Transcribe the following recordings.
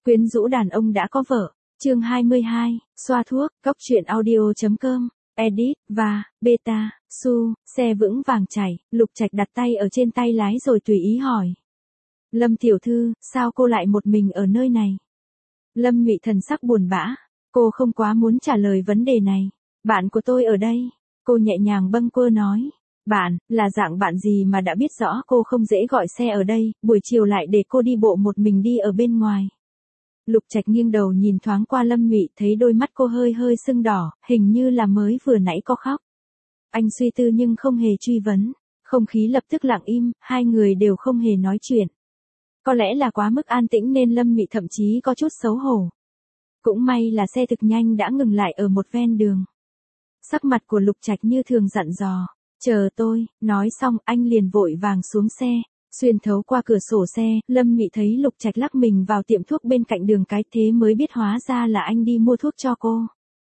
Quyến rũ đàn ông đã có vợ. Chương 22, xoa thuốc, cóc truyện audio.com, edit, và, beta, su, xe vững vàng chạy, Lục Trạch đặt tay ở trên tay lái rồi tùy ý hỏi. Lâm tiểu thư, sao cô lại một mình ở nơi này? Lâm Ngụy thần sắc buồn bã, cô không quá muốn trả lời vấn đề này. Bạn của tôi ở đây, cô nhẹ nhàng bâng quơ nói. Bạn, là dạng bạn gì mà đã biết rõ cô không dễ gọi xe ở đây, buổi chiều lại để cô đi bộ một mình đi ở bên ngoài. Lục Trạch nghiêng đầu nhìn thoáng qua Lâm Ngụy, thấy đôi mắt cô hơi hơi sưng đỏ, hình như là mới vừa nãy có khóc. Anh suy tư nhưng không hề truy vấn, không khí lập tức lặng im, hai người đều không hề nói chuyện. Có lẽ là quá mức an tĩnh nên Lâm Ngụy thậm chí có chút xấu hổ. Cũng may là xe thực nhanh đã ngừng lại ở một ven đường. Sắc mặt của Lục Trạch như thường dặn dò, chờ tôi, nói xong anh liền vội vàng xuống xe. Xuyên thấu qua cửa sổ xe, Lâm Ngụy thấy Lục Trạch lắc mình vào tiệm thuốc bên cạnh đường cái, thế mới biết hóa ra là anh đi mua thuốc cho cô.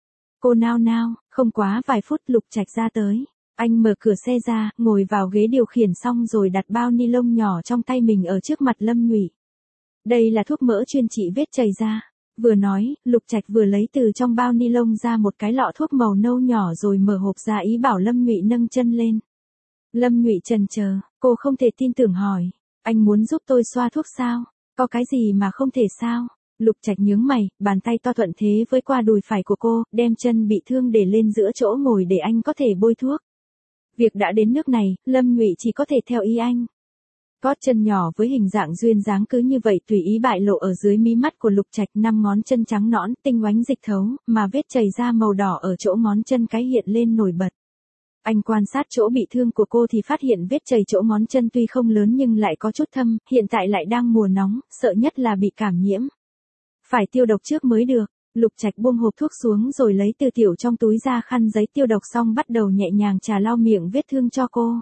Cô nao nao, không quá vài phút Lục Trạch ra tới. Anh mở cửa xe ra, ngồi vào ghế điều khiển xong rồi đặt bao ni lông nhỏ trong tay mình ở trước mặt Lâm Ngụy. Đây là thuốc mỡ chuyên trị vết chảy da. Vừa nói, Lục Trạch vừa lấy từ trong bao ni lông ra một cái lọ thuốc màu nâu nhỏ rồi mở hộp ra ý bảo Lâm Ngụy nâng chân lên. Lâm Ngụy chần chờ, cô không thể tin tưởng hỏi, anh muốn giúp tôi xoa thuốc sao? Có cái gì mà không thể sao? Lục Trạch nhướng mày, bàn tay to thuận thế với qua đùi phải của cô, đem chân bị thương để lên giữa chỗ ngồi để anh có thể bôi thuốc. Việc đã đến nước này, Lâm Ngụy chỉ có thể theo ý anh. Gót chân nhỏ với hình dạng duyên dáng cứ như vậy tùy ý bại lộ ở dưới mí mắt của Lục Trạch, 5 ngón chân trắng nõn, tinh oánh dịch thấu, mà vết chảy da màu đỏ ở chỗ ngón chân cái hiện lên nổi bật. Anh quan sát chỗ bị thương của cô thì phát hiện vết chảy chỗ ngón chân tuy không lớn nhưng lại có chút thâm, hiện tại lại đang mùa nóng, sợ nhất là bị cảm nhiễm. Phải tiêu độc trước mới được. Lục Trạch buông hộp thuốc xuống rồi lấy từ tiểu trong túi ra khăn giấy tiêu độc xong bắt đầu nhẹ nhàng chà lau miệng vết thương cho cô.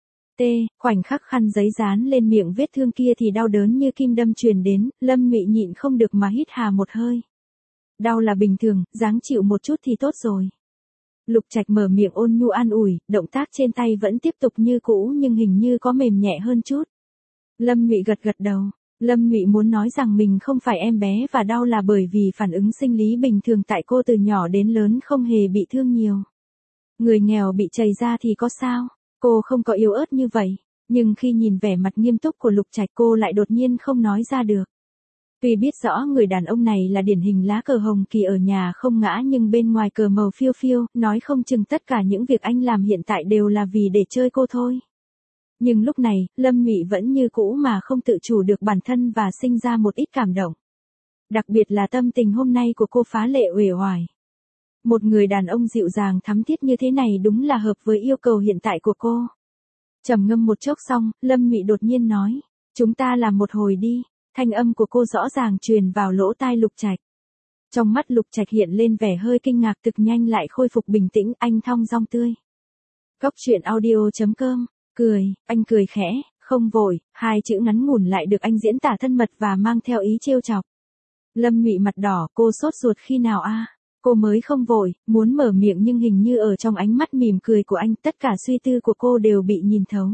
Khoảnh khắc khăn giấy dán lên miệng vết thương kia thì đau đớn như kim đâm truyền đến, Lâm Ngụy nhịn không được mà hít hà một hơi. Đau là bình thường, ráng chịu một chút thì tốt rồi. Lục Trạch mở miệng ôn nhu an ủi, động tác trên tay vẫn tiếp tục như cũ nhưng hình như có mềm nhẹ hơn chút. Lâm Ngụy gật gật đầu. Lâm Ngụy muốn nói rằng mình không phải em bé và đau là bởi vì phản ứng sinh lý bình thường tại cô từ nhỏ đến lớn không hề bị thương nhiều. Người nghèo bị chảy da thì có sao? Cô không có yếu ớt như vậy, nhưng khi nhìn vẻ mặt nghiêm túc của Lục Trạch cô lại đột nhiên không nói ra được. Tuy biết rõ người đàn ông này là điển hình lá cờ hồng kỳ ở nhà không ngã nhưng bên ngoài cờ màu phiêu phiêu, nói không chừng tất cả những việc anh làm hiện tại đều là vì để chơi cô thôi. Nhưng lúc này, Lâm Ngụy vẫn như cũ mà không tự chủ được bản thân và sinh ra một ít cảm động. Đặc biệt là tâm tình hôm nay của cô phá lệ uể oải. Một người đàn ông dịu dàng thắm thiết như thế này đúng là hợp với yêu cầu hiện tại của cô. Trầm ngâm một chốc xong, Lâm Ngụy đột nhiên nói, chúng ta làm một hồi đi. Thanh âm của cô rõ ràng truyền vào lỗ tai Lục Trạch. Trong mắt Lục Trạch hiện lên vẻ hơi kinh ngạc, thực nhanh lại khôi phục bình tĩnh, anh thong dong tươi. Cóc truyện audio.com, anh cười khẽ, không vội, hai chữ ngắn ngủn lại được anh diễn tả thân mật và mang theo ý trêu chọc. Lâm Ngụy mặt đỏ, cô sốt ruột khi nào a? Cô mới không vội, muốn mở miệng nhưng hình như ở trong ánh mắt mỉm cười của anh tất cả suy tư của cô đều bị nhìn thấu.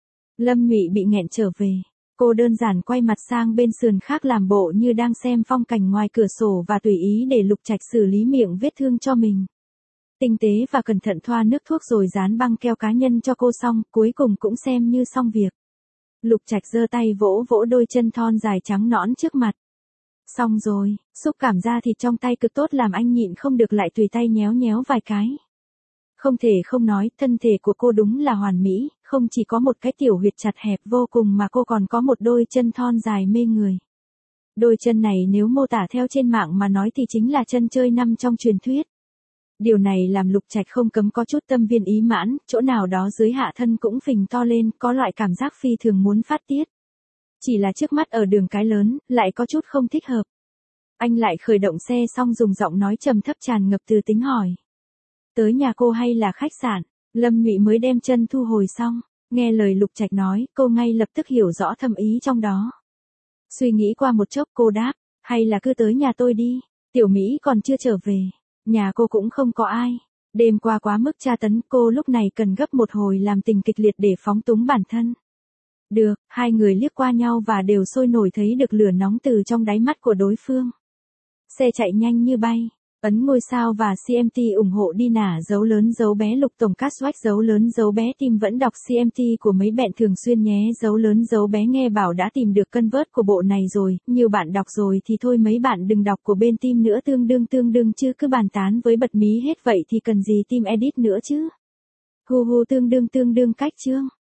Lâm Ngụy bị nghẹn trở về. Cô đơn giản quay mặt sang bên sườn khác làm bộ như đang xem phong cảnh ngoài cửa sổ và tùy ý để Lục Trạch xử lý miệng vết thương cho mình. Tinh tế và cẩn thận thoa nước thuốc rồi dán băng keo cá nhân cho cô xong, cuối cùng cũng xem như xong việc. Lục Trạch giơ tay vỗ vỗ đôi chân thon dài trắng nõn trước mặt. Xong rồi, xúc cảm da thịt trong tay cực tốt làm anh nhịn không được lại tùy tay nhéo nhéo vài cái. Không thể không nói, thân thể của cô đúng là hoàn mỹ, không chỉ có một cái tiểu huyệt chặt hẹp vô cùng mà cô còn có một đôi chân thon dài mê người. Đôi chân này nếu mô tả theo trên mạng mà nói thì chính là chân chơi năm trong truyền thuyết. Điều này làm Lục Trạch không cấm có chút tâm viên ý mãn, chỗ nào đó dưới hạ thân cũng phình to lên, có loại cảm giác phi thường muốn phát tiết. Chỉ là trước mắt ở đường cái lớn, lại có chút không thích hợp. Anh lại khởi động xe xong dùng giọng nói trầm thấp tràn ngập từ tính hỏi. Tới nhà cô hay là khách sạn? Lâm Ngụy mới đem chân thu hồi xong, nghe lời Lục Trạch nói, cô ngay lập tức hiểu rõ thâm ý trong đó. Suy nghĩ qua một chốc cô đáp, hay là cứ tới nhà tôi đi, Tiểu Mỹ còn chưa trở về, nhà cô cũng không có ai. Đêm qua quá mức tra tấn cô lúc này cần gấp một hồi làm tình kịch liệt để phóng túng bản thân. Được, hai người liếc qua nhau và đều sôi nổi thấy được lửa nóng từ trong đáy mắt của đối phương. Xe chạy nhanh như bay. Ấn ngôi sao và CMT ủng hộ đi nả dấu lớn dấu bé lục tổng cát swag dấu lớn dấu bé tim vẫn đọc CMT của mấy bạn thường xuyên nhé dấu lớn dấu bé nghe bảo đã tìm được convert của bộ này rồi, nhiều bạn đọc rồi thì thôi mấy bạn đừng đọc của bên team nữa tương đương chứ cứ bàn tán với bật mí hết vậy thì cần gì team edit nữa chứ. Hu hu tương đương cách chương.